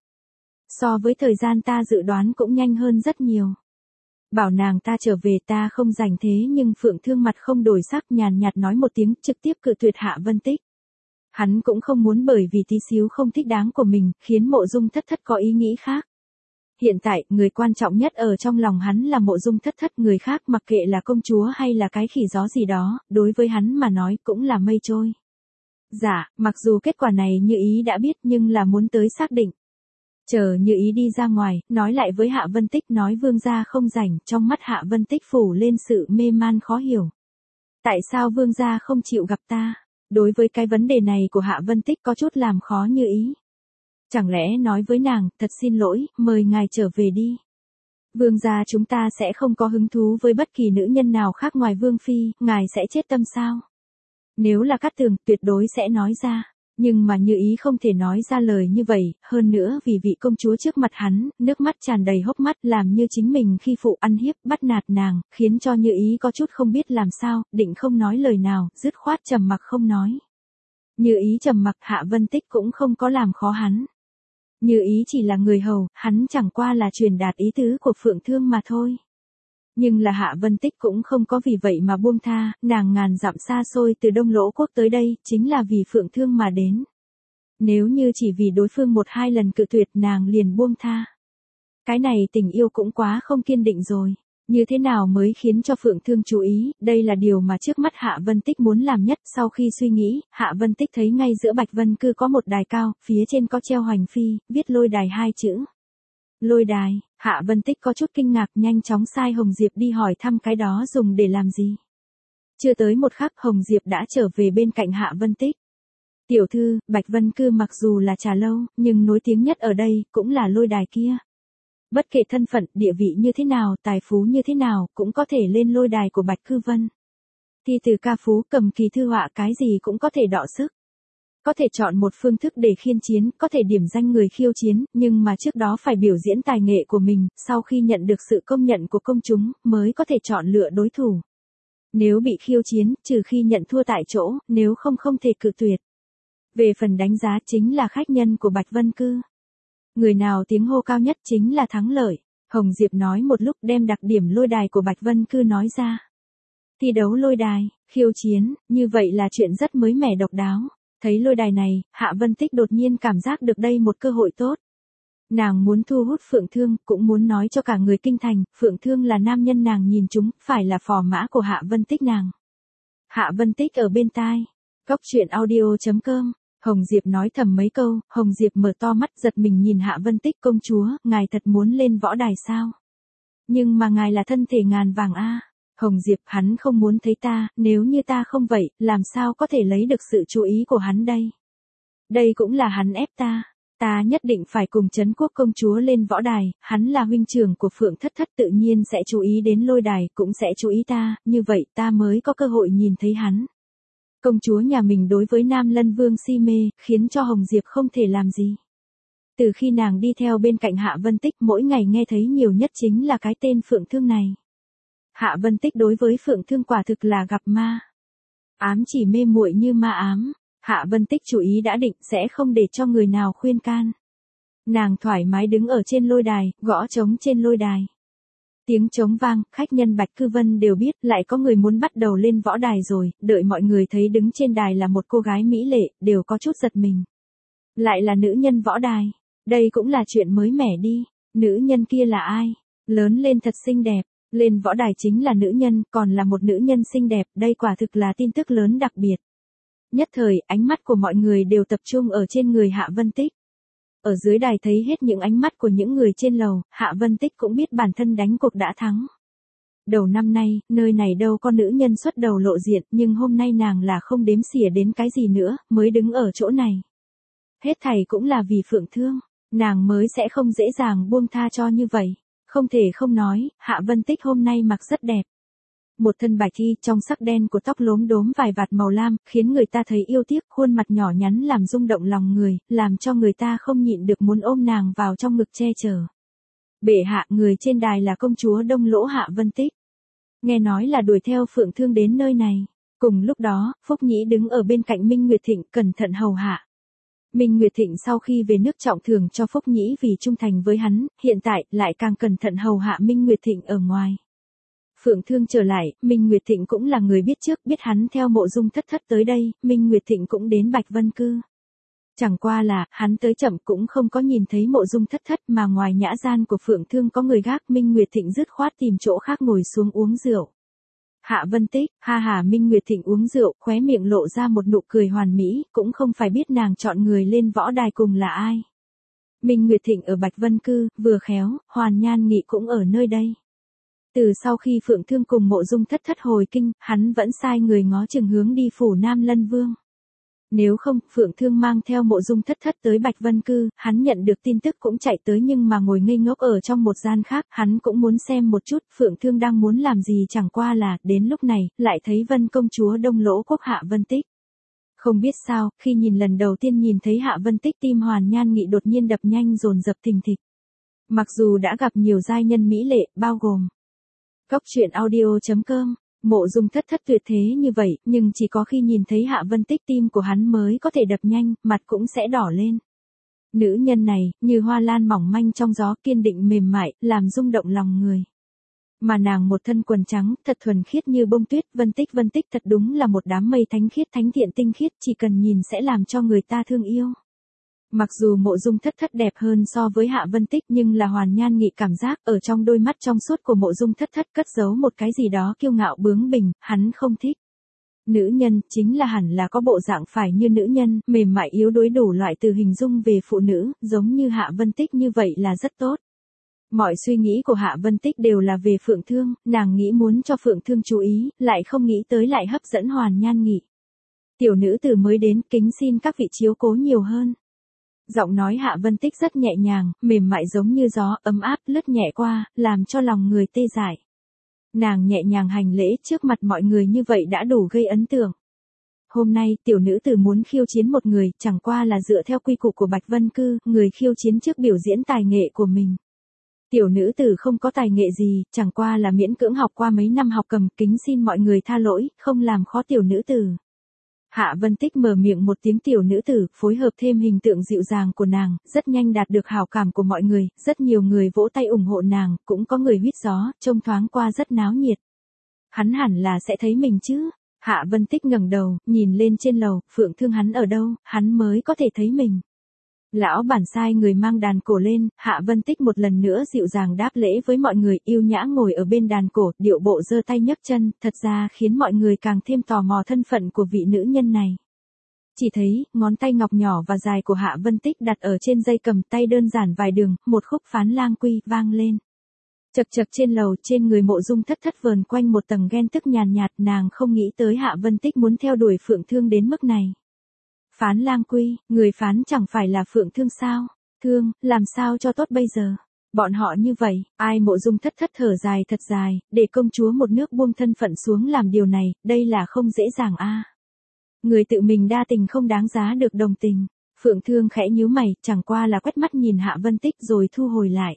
So với thời gian ta dự đoán cũng nhanh hơn rất nhiều. Bảo nàng ta trở về ta không rảnh thế, nhưng Phượng Thương mặt không đổi sắc, nhàn nhạt nói một tiếng, trực tiếp cự tuyệt Hạ Vân Tích. Hắn cũng không muốn bởi vì tí xíu không thích đáng của mình, khiến Mộ Dung Thất Thất có ý nghĩ khác. Hiện tại, người quan trọng nhất ở trong lòng hắn là Mộ Dung Thất Thất, người khác mặc kệ là công chúa hay là cái khỉ gió gì đó, đối với hắn mà nói cũng là mây trôi. Dạ, mặc dù kết quả này Như Ý đã biết nhưng là muốn tới xác định. Chờ Như Ý đi ra ngoài, nói lại với Hạ Vân Tích, nói vương gia không rảnh, trong mắt Hạ Vân Tích phủ lên sự mê man khó hiểu. Tại sao vương gia không chịu gặp ta? Đối với cái vấn đề này của Hạ Vân Tích có chút làm khó Như Ý. Chẳng lẽ nói với nàng, thật xin lỗi, mời ngài trở về đi. Vương gia chúng ta sẽ không có hứng thú với bất kỳ nữ nhân nào khác ngoài vương phi, ngài sẽ chết tâm sao? Nếu là Cát Tường, tuyệt đối sẽ nói ra. Nhưng mà Như Ý không thể nói ra lời như vậy, hơn nữa vì vị công chúa trước mặt hắn, nước mắt tràn đầy hốc mắt, làm như chính mình khi phụ ăn hiếp, bắt nạt nàng, khiến cho Như Ý có chút không biết làm sao, định không nói lời nào, dứt khoát trầm mặc không nói. Như Ý trầm mặc, Hạ Vân Tích cũng không có làm khó hắn. Như Ý chỉ là người hầu, hắn chẳng qua là truyền đạt ý tứ của Phượng Thương mà thôi. Nhưng là Hạ Vân Tích cũng không có vì vậy mà buông tha, nàng ngàn dặm xa xôi từ Đông Lỗ quốc tới đây, chính là vì Phượng Thương mà đến. Nếu như chỉ vì đối phương một hai lần cự tuyệt nàng liền buông tha. Cái này tình yêu cũng quá không kiên định rồi. Như thế nào mới khiến cho Phượng Thương chú ý, đây là điều mà trước mắt Hạ Vân Tích muốn làm nhất. Sau khi suy nghĩ, Hạ Vân Tích thấy ngay giữa Bạch Vân Cư có một đài cao, phía trên có treo Hoành Phi, viết Lôi Đài hai chữ. Lôi đài, Hạ Vân Tích có chút kinh ngạc, nhanh chóng sai Hồng Diệp đi hỏi thăm cái đó dùng để làm gì. Chưa tới một khắc Hồng Diệp đã trở về bên cạnh Hạ Vân Tích. Tiểu thư, Bạch Vân Cư mặc dù là trà lâu, nhưng nổi tiếng nhất ở đây, cũng là lôi đài kia. Bất kể thân phận, địa vị như thế nào, tài phú như thế nào, cũng có thể lên lôi đài của Bạch Cư Vân. Thi từ ca phú, cầm kỳ thư họa, cái gì cũng có thể đọ sức. Có thể chọn một phương thức để khiêu chiến, có thể điểm danh người khiêu chiến, nhưng mà trước đó phải biểu diễn tài nghệ của mình, sau khi nhận được sự công nhận của công chúng, mới có thể chọn lựa đối thủ. Nếu bị khiêu chiến, trừ khi nhận thua tại chỗ, nếu không không thể cự tuyệt. Về phần đánh giá chính là khách nhân của Bạch Vân Cư. Người nào tiếng hô cao nhất chính là thắng lợi. Hồng Diệp nói một lúc đem đặc điểm lôi đài của Bạch Vân Cư nói ra. Thi đấu lôi đài, khiêu chiến, như vậy là chuyện rất mới mẻ độc đáo. Thấy lôi đài này, Hạ Vân Tích đột nhiên cảm giác được đây một cơ hội tốt. Nàng muốn thu hút Phượng Thương, cũng muốn nói cho cả người kinh thành, Phượng Thương là nam nhân nàng nhìn chúng, phải là phò mã của Hạ Vân Tích nàng. Hạ Vân Tích ở bên tai. Cóc truyện audio.com. Hồng Diệp nói thầm mấy câu, Hồng Diệp mở to mắt giật mình nhìn Hạ Vân Tích, công chúa, ngài thật muốn lên võ đài sao? Nhưng mà ngài là thân thể ngàn vàng a. Hồng Diệp, hắn không muốn thấy ta, nếu như ta không vậy, làm sao có thể lấy được sự chú ý của hắn đây? Đây cũng là hắn ép ta. Ta nhất định phải cùng Trấn Quốc công chúa lên võ đài, hắn là huynh trưởng của Phượng Thất Thất tự nhiên sẽ chú ý đến lôi đài, cũng sẽ chú ý ta, như vậy ta mới có cơ hội nhìn thấy hắn. Công chúa nhà mình đối với Nam Lân Vương si mê, khiến cho Hồng Diệp không thể làm gì. Từ khi nàng đi theo bên cạnh Hạ Vân Tích, mỗi ngày nghe thấy nhiều nhất chính là cái tên Phượng Thương này. Hạ Vân Tích đối với Phượng Thương quả thực là gặp ma. Ám chỉ mê muội như ma ám. Hạ Vân Tích chủ ý đã định sẽ không để cho người nào khuyên can. Nàng thoải mái đứng ở trên lôi đài, gõ trống trên lôi đài. Tiếng trống vang, khách nhân Bạch Cư Vân đều biết lại có người muốn bắt đầu lên võ đài rồi, đợi mọi người thấy đứng trên đài là một cô gái mỹ lệ, đều có chút giật mình. Lại là nữ nhân võ đài, đây cũng là chuyện mới mẻ đi, nữ nhân kia là ai? Lớn lên thật xinh đẹp, lên võ đài chính là nữ nhân, còn là một nữ nhân xinh đẹp, đây quả thực là tin tức lớn đặc biệt. Nhất thời, ánh mắt của mọi người đều tập trung ở trên người Hạ Vân Tích. Ở dưới đài thấy hết những ánh mắt của những người trên lầu, Hạ Vân Tích cũng biết bản thân đánh cuộc đã thắng. Đầu năm nay, nơi này đâu có nữ nhân xuất đầu lộ diện, nhưng hôm nay nàng là không đếm xỉa đến cái gì nữa, mới đứng ở chỗ này. Hết thảy cũng là vì Phượng Thương, nàng mới sẽ không dễ dàng buông tha cho như vậy. Không thể không nói, Hạ Vân Tích hôm nay mặc rất đẹp. Một thân bạch y trong sắc đen của tóc lốm đốm vài vạt màu lam, khiến người ta thấy yêu tiếc, khuôn mặt nhỏ nhắn làm rung động lòng người, làm cho người ta không nhịn được muốn ôm nàng vào trong ngực che chở. Bệ hạ, người trên đài là công chúa Đông Lỗ Hạ Vân Tích. Nghe nói là đuổi theo Phượng Thương đến nơi này. Cùng lúc đó, Phúc Nhĩ đứng ở bên cạnh Minh Nguyệt Thịnh cẩn thận hầu hạ. Minh Nguyệt Thịnh sau khi về nước trọng thưởng cho Phúc Nhĩ vì trung thành với hắn, hiện tại lại càng cẩn thận hầu hạ Minh Nguyệt Thịnh ở ngoài. Phượng Thương trở lại, Minh Nguyệt Thịnh cũng là người biết trước, biết hắn theo Mộ Dung Thất Thất tới đây, Minh Nguyệt Thịnh cũng đến Bạch Vân Cư. Chẳng qua là, hắn tới chậm cũng không có nhìn thấy Mộ Dung Thất Thất mà ngoài nhã gian của Phượng Thương có người gác, Minh Nguyệt Thịnh dứt khoát tìm chỗ khác ngồi xuống uống rượu. Hạ Vân Tích, ha ha, Minh Nguyệt Thịnh uống rượu, khóe miệng lộ ra một nụ cười hoàn mỹ, cũng không phải biết nàng chọn người lên võ đài cùng là ai. Minh Nguyệt Thịnh ở Bạch Vân Cư, vừa khéo, Hoàn Nhan Nghị cũng ở nơi đây. Từ sau khi Phượng Thương cùng Mộ Dung Thất Thất hồi kinh, hắn vẫn sai người ngó chừng hướng đi phủ Nam Lân Vương. Nếu không, Phượng Thương mang theo Mộ Dung Thất Thất tới Bạch Vân Cư, hắn nhận được tin tức cũng chạy tới nhưng mà ngồi ngây ngốc ở trong một gian khác, hắn cũng muốn xem một chút Phượng Thương đang muốn làm gì, chẳng qua là, đến lúc này, lại thấy Vân công chúa Đông Lỗ Quốc Hạ Vân Tích. Không biết sao, khi nhìn lần đầu tiên nhìn thấy Hạ Vân Tích, tim Hoàn Nhan Nghị đột nhiên đập nhanh dồn dập thình thịch. Mặc dù đã gặp nhiều giai nhân mỹ lệ, bao gồm Cóc truyện audio.com, Mộ Dung Thất Thất tuyệt thế như vậy, nhưng chỉ có khi nhìn thấy Hạ Vân Tích tim của hắn mới có thể đập nhanh, mặt cũng sẽ đỏ lên. Nữ nhân này, như hoa lan mỏng manh trong gió, kiên định mềm mại, làm rung động lòng người. Mà nàng một thân quần trắng, thật thuần khiết như bông tuyết, Vân Tích thật đúng là một đám mây thánh khiết thánh thiện tinh khiết, chỉ cần nhìn sẽ làm cho người ta thương yêu. Mặc dù Mộ Dung Thất Thất đẹp hơn so với Hạ Vân Tích nhưng là Hoàn Nhan Nghị cảm giác ở trong đôi mắt trong suốt của Mộ Dung Thất Thất cất giấu một cái gì đó kiêu ngạo bướng bỉnh, hắn không thích. Nữ nhân, chính là hẳn là có bộ dạng phải như nữ nhân, mềm mại yếu đuối đủ loại từ hình dung về phụ nữ, giống như Hạ Vân Tích như vậy là rất tốt. Mọi suy nghĩ của Hạ Vân Tích đều là về Phượng Thương, nàng nghĩ muốn cho Phượng Thương chú ý, lại không nghĩ tới lại hấp dẫn Hoàn Nhan Nghị. Tiểu nữ tử mới đến, kính xin các vị chiếu cố nhiều hơn. Giọng nói Hạ Vân Tích rất nhẹ nhàng, mềm mại giống như gió, ấm áp, lướt nhẹ qua, làm cho lòng người tê dại. Nàng nhẹ nhàng hành lễ trước mặt mọi người như vậy đã đủ gây ấn tượng. hôm nay tiểu nữ tử muốn khiêu chiến một người, chẳng qua là dựa theo quy củ của Bạch Vân Cư, người khiêu chiến trước biểu diễn tài nghệ của mình. Tiểu nữ tử không có tài nghệ gì, chẳng qua là miễn cưỡng học qua mấy năm học cầm, kính xin mọi người tha lỗi, không làm khó tiểu nữ tử. Hạ Vân Tích mở miệng một tiếng tiểu nữ tử, phối hợp thêm hình tượng dịu dàng của nàng, rất nhanh đạt được hảo cảm của mọi người, rất nhiều người vỗ tay ủng hộ nàng, cũng có người huýt gió, trông thoáng qua rất náo nhiệt. Hắn hẳn là sẽ thấy mình chứ. Hạ Vân Tích ngẩng đầu, nhìn lên trên lầu, Phượng Thương hắn ở đâu, hắn mới có thể thấy mình. Lão bản sai người mang đàn cổ lên, Hạ Vân Tích một lần nữa dịu dàng đáp lễ với mọi người, yêu nhã ngồi ở bên đàn cổ, điệu bộ giơ tay nhấc chân, thật ra khiến mọi người càng thêm tò mò thân phận của vị nữ nhân này. Chỉ thấy, ngón tay ngọc nhỏ và dài của Hạ Vân Tích đặt ở trên dây cầm tay đơn giản vài đường, một khúc Phán Lang Quy vang lên. Chật chật trên lầu, trên người Mộ Dung Thất Thất vờn quanh một tầng ghen tức nhàn nhạt, nàng không nghĩ tới Hạ Vân Tích muốn theo đuổi Phượng Thương đến mức này. Phán Lang Quy, người phán chẳng phải là Phượng Thương sao? Thương, làm sao cho tốt bây giờ? Bọn họ như vậy, ai? Mộ Dung Thất Thất thở dài thật dài, để công chúa một nước buông thân phận xuống làm điều này, đây là không dễ dàng a. Người tự mình đa tình không đáng giá được đồng tình. Phượng Thương khẽ nhíu mày, chẳng qua là quét mắt nhìn Hạ Vân Tích rồi thu hồi lại.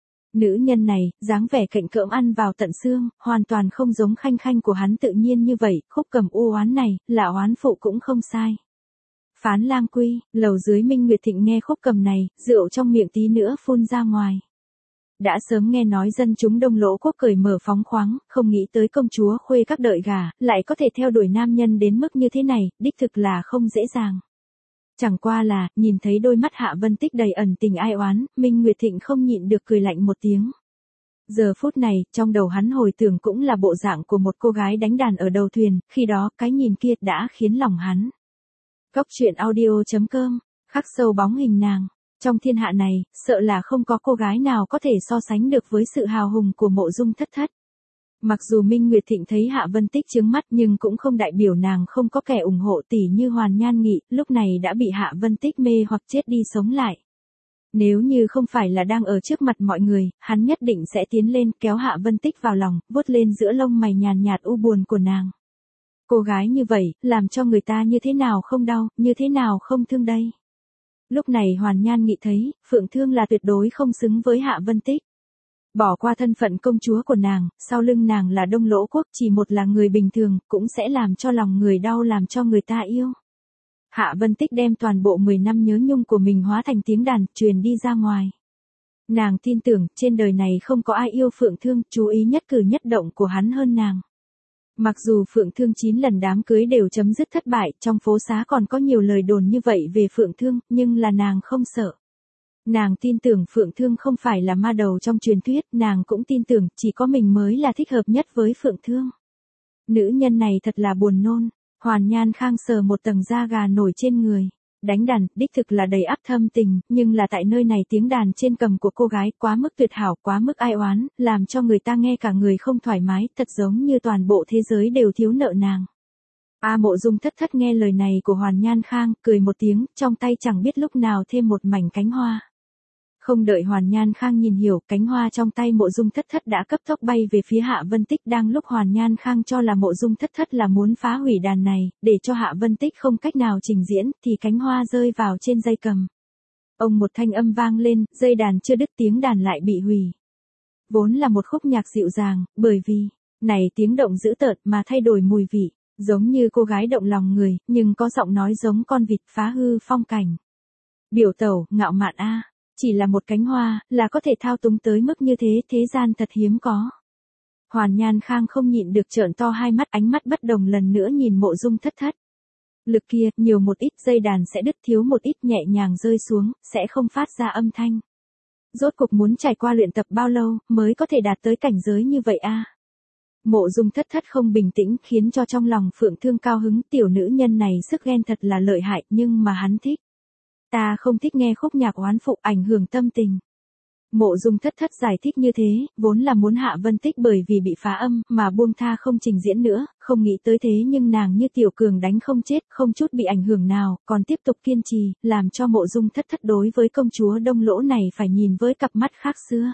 Nữ nhân này, dáng vẻ cạnh cỡm ăn vào tận xương, hoàn toàn không giống Khanh Khanh của hắn tự nhiên như vậy, khúc cầm u oán này, là oán phụ cũng không sai. Phán Lang Quy, lầu dưới Minh Nguyệt Thịnh nghe khúc cầm này, rượu trong miệng tí nữa phun ra ngoài. Đã sớm nghe nói dân chúng Đông Lỗ quốc cởi mở phóng khoáng, không nghĩ tới công chúa khuê các đợi gà, lại có thể theo đuổi nam nhân đến mức như thế này, đích thực là không dễ dàng. Chẳng qua là, nhìn thấy đôi mắt Hạ Vân Tích đầy ẩn tình ai oán, Minh Nguyệt Thịnh không nhịn được cười lạnh một tiếng. Giờ phút này, trong đầu hắn hồi tưởng cũng là bộ dạng của một cô gái đánh đàn ở đầu thuyền, khi đó, cái nhìn kia đã khiến lòng hắn. Góc truyện audio.com, khắc sâu bóng hình nàng. Trong thiên hạ này, sợ là không có cô gái nào có thể so sánh được với sự hào hùng của Mộ Dung Thất Thất. Mặc dù Minh Nguyệt Thịnh thấy Hạ Vân Tích chướng mắt nhưng cũng không đại biểu nàng không có kẻ ủng hộ tỷ như Hoàn Nhan Nghị, lúc này đã bị Hạ Vân Tích mê hoặc chết đi sống lại. Nếu như không phải là đang ở trước mặt mọi người, hắn nhất định sẽ tiến lên kéo Hạ Vân Tích vào lòng, vuốt lên giữa lông mày nhàn nhạt u buồn của nàng. Cô gái như vậy, làm cho người ta như thế nào không đau, như thế nào không thương đây. Lúc này Hoàn Nhan Nghị thấy, Phượng Thương là tuyệt đối không xứng với Hạ Vân Tích. Bỏ qua thân phận công chúa của nàng, sau lưng nàng là Đông Lỗ quốc, chỉ một là người bình thường, cũng sẽ làm cho lòng người đau, làm cho người ta yêu. Hạ Vân Tích đem toàn bộ 10 năm nhớ nhung của mình hóa thành tiếng đàn, truyền đi ra ngoài. Nàng tin tưởng, trên đời này không có ai yêu Phượng Thương, chú ý nhất cử nhất động của hắn hơn nàng. Mặc dù Phượng Thương 9 lần đám cưới đều chấm dứt thất bại, trong phố xá còn có nhiều lời đồn như vậy về Phượng Thương, nhưng là nàng không sợ. Nàng tin tưởng Phượng Thương không phải là ma đầu trong truyền thuyết, nàng cũng tin tưởng chỉ có mình mới là thích hợp nhất với Phượng Thương. Nữ nhân này thật là buồn nôn. Hoàn Nhan Khang sờ một tầng da gà nổi trên người. Đánh đàn, đích thực là đầy ắp thâm tình, nhưng là tại nơi này tiếng đàn trên cầm của cô gái quá mức tuyệt hảo, quá mức ai oán, làm cho người ta nghe cả người không thoải mái, thật giống như toàn bộ thế giới đều thiếu nợ nàng. Mộ Dung Thất Thất nghe lời này của Hoàn Nhan Khang, cười một tiếng, trong tay chẳng biết lúc nào thêm một mảnh cánh hoa. Không đợi Hoàn Nhan Khang nhìn hiểu, cánh hoa trong tay Mộ Dung Thất Thất đã cấp tốc bay về phía Hạ Vân Tích, đang lúc Hoàn Nhan Khang cho là Mộ Dung Thất Thất là muốn phá hủy đàn này, để cho Hạ Vân Tích không cách nào trình diễn, thì cánh hoa rơi vào trên dây cầm. Ông một thanh âm vang lên, dây đàn chưa đứt tiếng đàn lại bị hủy. Vốn là một khúc nhạc dịu dàng, bởi vì, này tiếng động dữ tợn mà thay đổi mùi vị, giống như cô gái động lòng người, nhưng có giọng nói giống con vịt phá hư phong cảnh. Biểu tẩu, ngạo mạn a. Chỉ là một cánh hoa, là có thể thao túng tới mức như thế, thế gian thật hiếm có. Hoàn Nhan Khang không nhịn được trợn to hai mắt, ánh mắt bất đồng lần nữa nhìn Mộ Dung Thất Thất. Lực kia, nhiều một ít dây đàn sẽ đứt, thiếu một ít nhẹ nhàng rơi xuống, sẽ không phát ra âm thanh. Rốt cuộc muốn trải qua luyện tập bao lâu, mới có thể đạt tới cảnh giới như vậy a? Mộ Dung Thất Thất không bình tĩnh, khiến cho trong lòng Phượng Thương cao hứng, tiểu nữ nhân này sức ghen thật là lợi hại, nhưng mà hắn thích. Ta không thích nghe khúc nhạc oán phụ ảnh hưởng tâm tình. Mộ Dung Thất Thất giải thích như thế, vốn là muốn Hạ Vân Tích bởi vì bị phá âm, mà buông tha không trình diễn nữa, không nghĩ tới thế nhưng nàng như tiểu cường đánh không chết, không chút bị ảnh hưởng nào, còn tiếp tục kiên trì, làm cho Mộ Dung Thất Thất đối với công chúa Đông Lỗ này phải nhìn với cặp mắt khác xưa.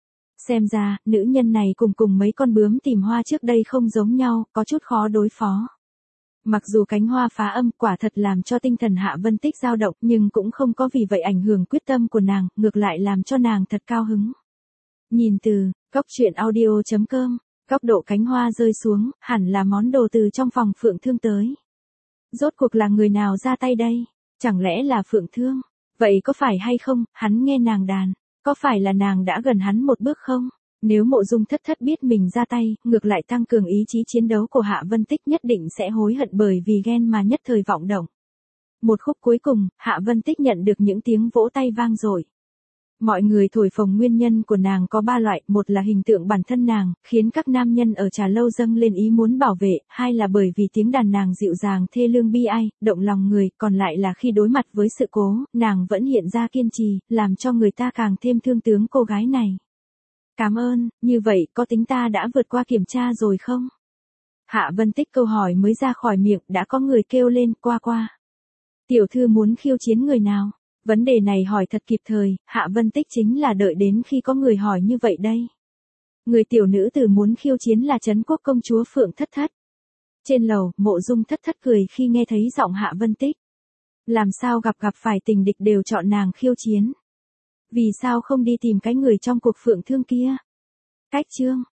Xem ra, nữ nhân này cùng mấy con bướm tìm hoa trước đây không giống nhau, có chút khó đối phó. Mặc dù cánh hoa phá âm quả thật làm cho tinh thần Hạ Vân Tích dao động, nhưng cũng không có vì vậy ảnh hưởng quyết tâm của nàng, ngược lại làm cho nàng thật cao hứng. Nhìn từ góc truyện audio.com, góc độ cánh hoa rơi xuống, hẳn là món đồ từ trong phòng Phượng Thương tới. Rốt cuộc là người nào ra tay đây? Chẳng lẽ là Phượng Thương? Vậy có phải hay không, hắn nghe nàng đàn, có phải là nàng đã gần hắn một bước không? Nếu Mộ Dung Thất Thất biết mình ra tay, ngược lại tăng cường ý chí chiến đấu của Hạ Vân Tích, nhất định sẽ hối hận bởi vì ghen mà nhất thời vọng động. Một khúc cuối cùng, Hạ Vân Tích nhận được những tiếng vỗ tay vang dội. Mọi người thổi phồng nguyên nhân của nàng có 3 loại, một là hình tượng bản thân nàng, khiến các nam nhân ở trà lâu dâng lên ý muốn bảo vệ, hai là bởi vì tiếng đàn nàng dịu dàng thê lương bi ai, động lòng người, còn lại là khi đối mặt với sự cố, nàng vẫn hiện ra kiên trì, làm cho người ta càng thêm thương tướng cô gái này. Cảm ơn, như vậy có tính ta đã vượt qua kiểm tra rồi không? Hạ Vân Tích câu hỏi mới ra khỏi miệng đã có người kêu lên qua. Tiểu thư muốn khiêu chiến người nào? Vấn đề này hỏi thật kịp thời, Hạ Vân Tích chính là đợi đến khi có người hỏi như vậy đây. Người tiểu nữ tử muốn khiêu chiến là Trấn Quốc công chúa Phượng Thất Thất. Trên lầu, Mộ Dung Thất Thất cười khi nghe thấy giọng Hạ Vân Tích. Làm sao gặp phải tình địch đều chọn nàng khiêu chiến? Vì sao không đi tìm cái người trong cuộc Phượng Thương kia? Cách chương